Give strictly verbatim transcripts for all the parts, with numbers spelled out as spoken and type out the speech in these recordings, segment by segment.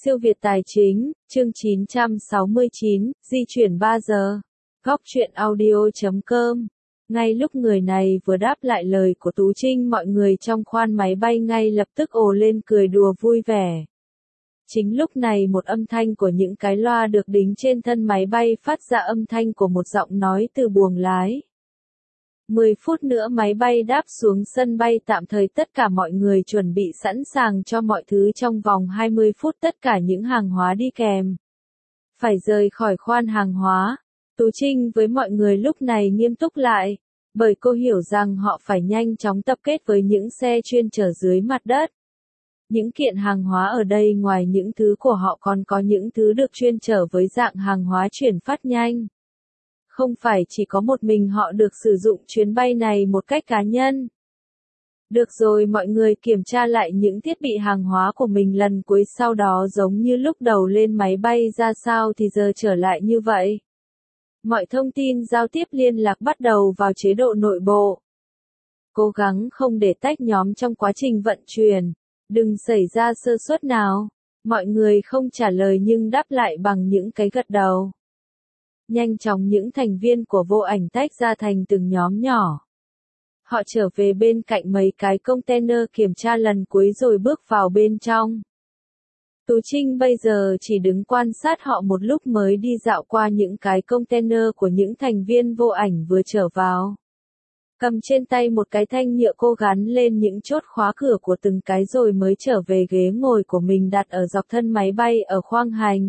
Siêu Việt Tài Chính, chương chín trăm sáu mươi chín, di chuyển ba giờ. Góc truyện audio chấm com. Ngay lúc người này vừa đáp lại lời của Tú Trinh, mọi người trong khoang máy bay ngay lập tức ồ lên cười đùa vui vẻ. Chính lúc này một âm thanh của những cái loa được đính trên thân máy bay phát ra âm thanh của một giọng nói từ buồng lái. mười phút nữa máy bay đáp xuống sân bay tạm thời, tất cả mọi người chuẩn bị sẵn sàng cho mọi thứ trong vòng hai mươi phút, tất cả những hàng hóa đi kèm phải rời khỏi khoang hàng hóa. Tú Trinh với mọi người lúc này nghiêm túc lại, bởi cô hiểu rằng họ phải nhanh chóng tập kết với những xe chuyên chở dưới mặt đất. Những kiện hàng hóa ở đây ngoài những thứ của họ còn có những thứ được chuyên chở với dạng hàng hóa chuyển phát nhanh. Không phải chỉ có một mình họ được sử dụng chuyến bay này một cách cá nhân. Được rồi, mọi người kiểm tra lại những thiết bị hàng hóa của mình lần cuối, sau đó giống như lúc đầu lên máy bay ra sao thì giờ trở lại như vậy. Mọi thông tin giao tiếp liên lạc bắt đầu vào chế độ nội bộ. Cố gắng không để tách nhóm trong quá trình vận chuyển, đừng xảy ra sơ suất nào. Mọi người không trả lời nhưng đáp lại bằng những cái gật đầu. Nhanh chóng những thành viên của Vô Ảnh tách ra thành từng nhóm nhỏ. Họ trở về bên cạnh mấy cái container kiểm tra lần cuối rồi bước vào bên trong. Tú Trinh bây giờ chỉ đứng quan sát họ một lúc mới đi dạo qua những cái container của những thành viên Vô Ảnh vừa trở vào. Cầm trên tay một cái thanh nhựa, cô gắn lên những chốt khóa cửa của từng cái rồi mới trở về ghế ngồi của mình đặt ở dọc thân máy bay ở khoang hành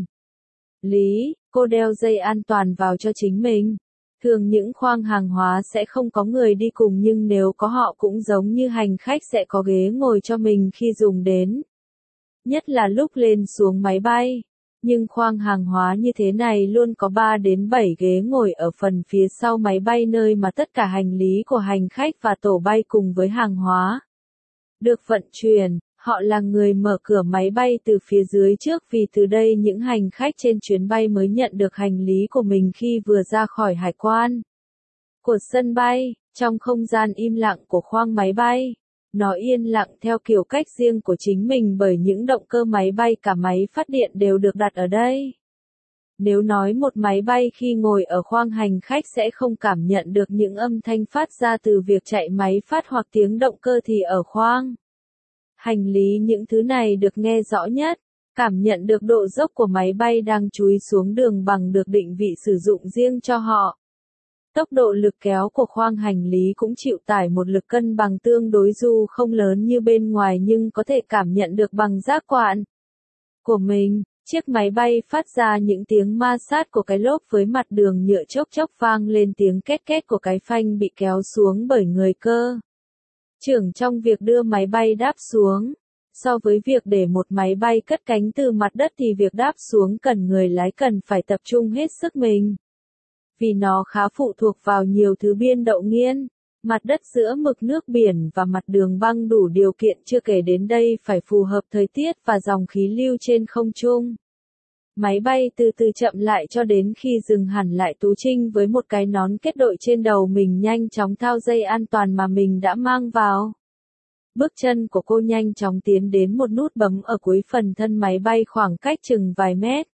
lý. Cô đeo dây an toàn vào cho chính mình. Thường những khoang hàng hóa sẽ không có người đi cùng, nhưng nếu có họ cũng giống như hành khách sẽ có ghế ngồi cho mình khi dùng đến. Nhất là lúc lên xuống máy bay. Nhưng khoang hàng hóa như thế này luôn có ba đến bảy ghế ngồi ở phần phía sau máy bay, nơi mà tất cả hành lý của hành khách và tổ bay cùng với hàng hóa được vận chuyển. Họ là người mở cửa máy bay từ phía dưới trước, vì từ đây những hành khách trên chuyến bay mới nhận được hành lý của mình khi vừa ra khỏi hải quan của sân bay. Trong không gian im lặng của khoang máy bay, nó yên lặng theo kiểu cách riêng của chính mình, bởi những động cơ máy bay cả máy phát điện đều được đặt ở đây. Nếu nói một máy bay khi ngồi ở khoang hành khách sẽ không cảm nhận được những âm thanh phát ra từ việc chạy máy phát hoặc tiếng động cơ, thì ở khoang hành lý những thứ này được nghe rõ nhất. Cảm nhận được độ dốc của máy bay đang chúi xuống đường bằng được định vị sử dụng riêng cho họ. Tốc độ lực kéo của khoang hành lý cũng chịu tải một lực cân bằng tương đối, dù không lớn như bên ngoài nhưng có thể cảm nhận được bằng giác quan của mình. Chiếc máy bay phát ra những tiếng ma sát của cái lốp với mặt đường nhựa, chốc chốc vang lên tiếng két két của cái phanh bị kéo xuống bởi người cơ trưởng trong việc đưa máy bay đáp xuống. So với việc để một máy bay cất cánh từ mặt đất thì việc đáp xuống cần người lái cần phải tập trung hết sức mình. Vì nó khá phụ thuộc vào nhiều thứ biên độ nghiêng, mặt đất, giữa mực nước biển và mặt đường băng đủ điều kiện, chưa kể đến đây phải phù hợp thời tiết và dòng khí lưu trên không trung. Máy bay từ từ chậm lại cho đến khi dừng hẳn lại. Tú Trinh với một cái nón kết đội trên đầu mình nhanh chóng thao dây an toàn mà mình đã mang vào. Bước chân của cô nhanh chóng tiến đến một nút bấm ở cuối phần thân máy bay khoảng cách chừng vài mét.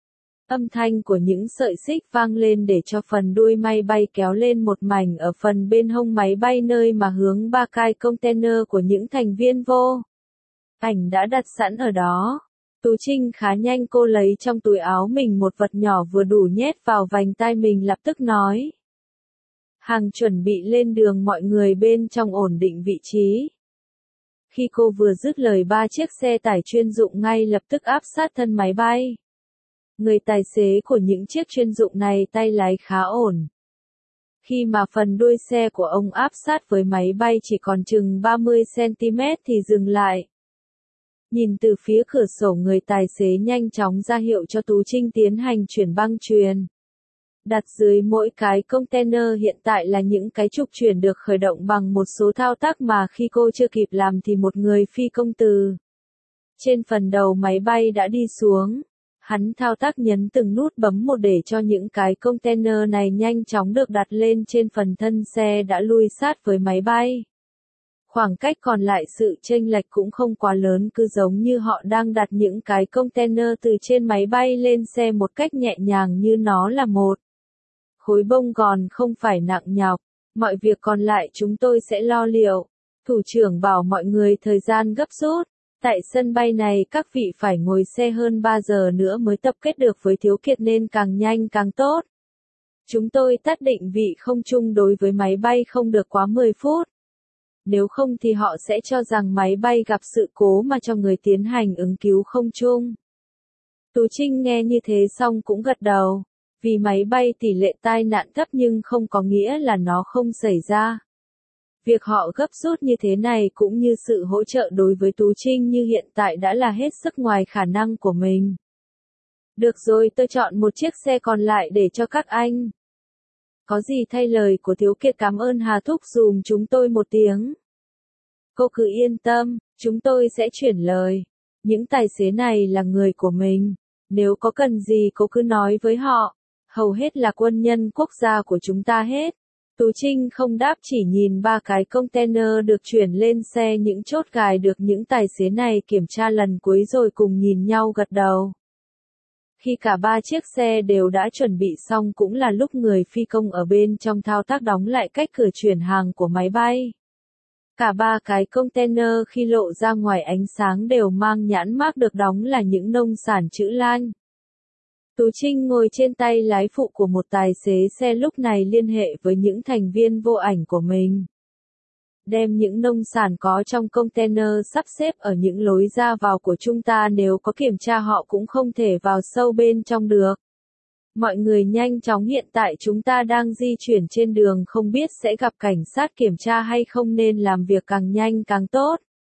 Âm thanh của những sợi xích vang lên để cho phần đuôi máy bay kéo lên một mảnh ở phần bên hông máy bay, nơi mà hướng ba cái container của những thành viên Vô Ảnh đã đặt sẵn ở đó. Tú Trinh khá nhanh, cô lấy trong túi áo mình một vật nhỏ vừa đủ nhét vào vành tai mình, lập tức nói: hàng chuẩn bị lên đường, mọi người bên trong ổn định vị trí. Khi cô vừa dứt lời, ba chiếc xe tải chuyên dụng ngay lập tức áp sát thân máy bay. Người tài xế của những chiếc chuyên dụng này tay lái khá ổn. Khi mà phần đuôi xe của ông áp sát với máy bay chỉ còn chừng ba mươi xăng-ti-mét thì dừng lại. Nhìn từ phía cửa sổ, người tài xế nhanh chóng ra hiệu cho Tú Trinh tiến hành chuyển băng chuyền. Đặt dưới mỗi cái container hiện tại là những cái trục chuyển được khởi động bằng một số thao tác mà khi cô chưa kịp làm thì một người phi công từ trên phần đầu máy bay đã đi xuống. Hắn thao tác nhấn từng nút bấm một để cho những cái container này nhanh chóng được đặt lên trên phần thân xe đã lui sát với máy bay. Khoảng cách còn lại sự chênh lệch cũng không quá lớn, cứ giống như họ đang đặt những cái container từ trên máy bay lên xe một cách nhẹ nhàng như nó là một khối bông gòn không phải nặng nhọc. Mọi việc còn lại chúng tôi sẽ lo liệu. Thủ trưởng bảo mọi người thời gian gấp rút. Tại sân bay này các vị phải ngồi xe hơn ba giờ nữa mới tập kết được với Thiếu Kiệt nên càng nhanh càng tốt. Chúng tôi tắt định vị không trung đối với máy bay không được quá mười phút. Nếu không thì họ sẽ cho rằng máy bay gặp sự cố mà cho người tiến hành ứng cứu không trung. Tú Trinh nghe như thế xong cũng gật đầu. Vì máy bay tỷ lệ tai nạn thấp nhưng không có nghĩa là nó không xảy ra. Việc họ gấp rút như thế này cũng như sự hỗ trợ đối với Tú Trinh như hiện tại đã là hết sức ngoài khả năng của mình. Được rồi, tôi chọn một chiếc xe còn lại để cho các anh. Có gì thay lời của Thiếu Kiệt cảm ơn Hà Thúc dùm chúng tôi một tiếng. Cô cứ yên tâm, chúng tôi sẽ chuyển lời. Những tài xế này là người của mình. Nếu có cần gì cô cứ nói với họ. Hầu hết là quân nhân quốc gia của chúng ta hết. Tú Trinh không đáp, chỉ nhìn ba cái container được chuyển lên xe, những chốt gài được những tài xế này kiểm tra lần cuối rồi cùng nhìn nhau gật đầu. Khi cả ba chiếc xe đều đã chuẩn bị xong cũng là lúc người phi công ở bên trong thao tác đóng lại cách cửa chuyển hàng của máy bay. Cả ba cái container khi lộ ra ngoài ánh sáng đều mang nhãn mác được đóng là những nông sản chữ Lan. Tú Trinh ngồi trên tay lái phụ của một tài xế xe lúc này liên hệ với những thành viên vô ảnh của mình. Đem những nông sản có trong container sắp xếp ở những lối ra vào của chúng ta, nếu có kiểm tra họ cũng không thể vào sâu bên trong được. Mọi người nhanh chóng, hiện tại chúng ta đang di chuyển trên đường không biết sẽ gặp cảnh sát kiểm tra hay không nên làm việc càng nhanh càng tốt.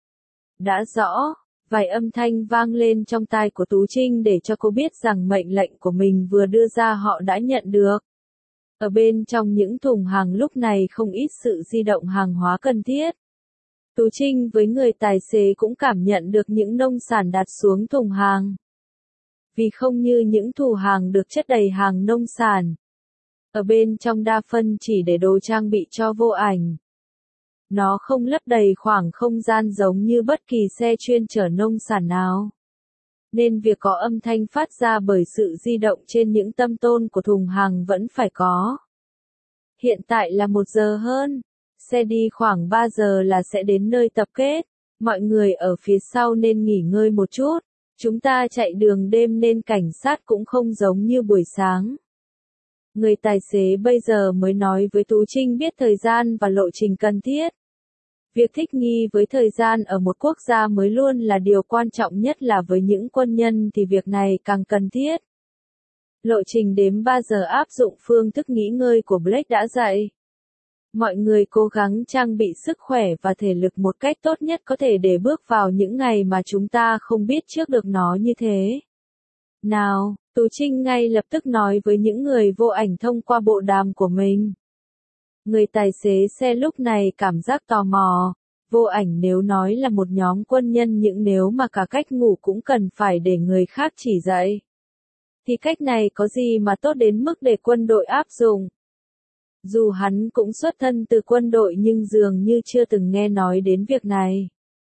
Đã rõ. Vài âm thanh vang lên trong tai của Tú Trinh để cho cô biết rằng mệnh lệnh của mình vừa đưa ra họ đã nhận được. Ở bên trong những thùng hàng lúc này không ít sự di động hàng hóa cần thiết. Tú Trinh với người tài xế cũng cảm nhận được những nông sản đặt xuống thùng hàng. Vì không như những thùng hàng được chất đầy hàng nông sản. Ở bên trong đa phân chỉ để đồ trang bị cho vô ảnh. Nó không lấp đầy khoảng không gian giống như bất kỳ xe chuyên chở nông sản nào. Nên việc có âm thanh phát ra bởi sự di động trên những tấm tôn của thùng hàng vẫn phải có. Hiện tại là một giờ hơn. Xe đi khoảng ba giờ là sẽ đến nơi tập kết. Mọi người ở phía sau nên nghỉ ngơi một chút. Chúng ta chạy đường đêm nên cảnh sát cũng không giống như buổi sáng. Người tài xế bây giờ mới nói với Tú Trinh biết thời gian và lộ trình cần thiết. Việc thích nghi với thời gian ở một quốc gia mới luôn là điều quan trọng nhất, là với những quân nhân thì việc này càng cần thiết. Lộ trình đếm ba giờ áp dụng phương thức nghỉ ngơi của Blake đã dạy. Mọi người cố gắng trang bị sức khỏe và thể lực một cách tốt nhất có thể để bước vào những ngày mà chúng ta không biết trước được nó như thế. Nào, Tú Trinh ngay lập tức nói với những người vô ảnh thông qua bộ đàm của mình. Người tài xế xe lúc này cảm giác tò mò. Vô ảnh nếu nói là một nhóm quân nhân, những nếu mà cả cách ngủ cũng cần phải để người khác chỉ dạy. Thì cách này có gì mà tốt đến mức để quân đội áp dụng. Dù hắn cũng xuất thân từ quân đội nhưng dường như chưa từng nghe nói đến việc này.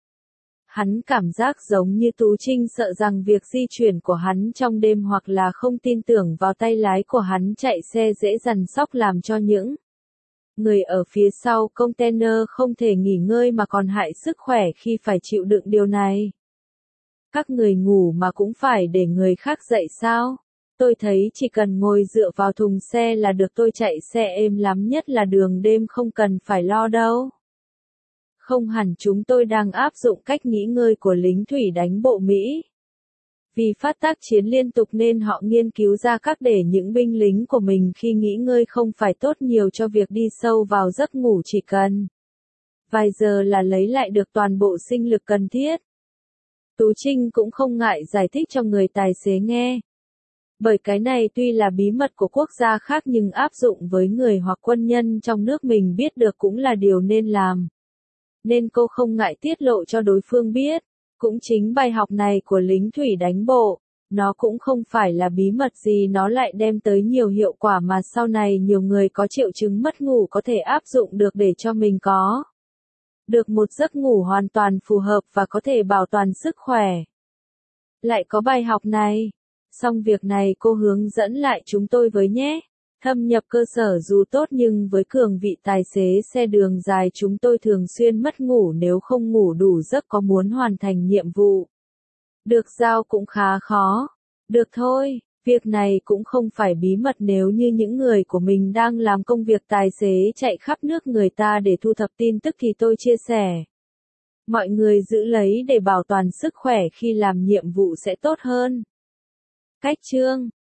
Hắn cảm giác giống như Tú Trinh sợ rằng việc di chuyển của hắn trong đêm hoặc là không tin tưởng vào tay lái của hắn chạy xe dễ dằn sóc làm cho những người ở phía sau container không thể nghỉ ngơi mà còn hại sức khỏe khi phải chịu đựng điều này. Các người ngủ mà cũng phải để người khác dậy sao? Tôi thấy chỉ cần ngồi dựa vào thùng xe là được, tôi chạy xe êm lắm, nhất là đường đêm không cần phải lo đâu. Không hẳn, chúng tôi đang áp dụng cách nghỉ ngơi của lính thủy đánh bộ Mỹ. Vì phát tác chiến liên tục nên họ nghiên cứu ra cách để những binh lính của mình khi nghỉ ngơi không phải tốt nhiều cho việc đi sâu vào giấc ngủ, chỉ cần vài giờ là lấy lại được toàn bộ sinh lực cần thiết. Tú Trinh cũng không ngại giải thích cho người tài xế nghe. Bởi cái này tuy là bí mật của quốc gia khác nhưng áp dụng với người hoặc quân nhân trong nước mình biết được cũng là điều nên làm. Nên cô không ngại tiết lộ cho đối phương biết. Cũng chính bài học này của lính thủy đánh bộ, nó cũng không phải là bí mật gì, nó lại đem tới nhiều hiệu quả mà sau này nhiều người có triệu chứng mất ngủ có thể áp dụng được để cho mình có được một giấc ngủ hoàn toàn phù hợp và có thể bảo toàn sức khỏe. Lại có bài học này. Xong việc này cô hướng dẫn lại chúng tôi với nhé. Thâm nhập cơ sở dù tốt nhưng với cường vị tài xế xe đường dài chúng tôi thường xuyên mất ngủ nếu không ngủ đủ giấc có muốn hoàn thành nhiệm vụ. Được giao cũng khá khó. Được thôi, việc này cũng không phải bí mật nếu như những người của mình đang làm công việc tài xế chạy khắp nước người ta để thu thập tin tức thì tôi chia sẻ. Mọi người giữ lấy để bảo toàn sức khỏe khi làm nhiệm vụ sẽ tốt hơn. Cách chương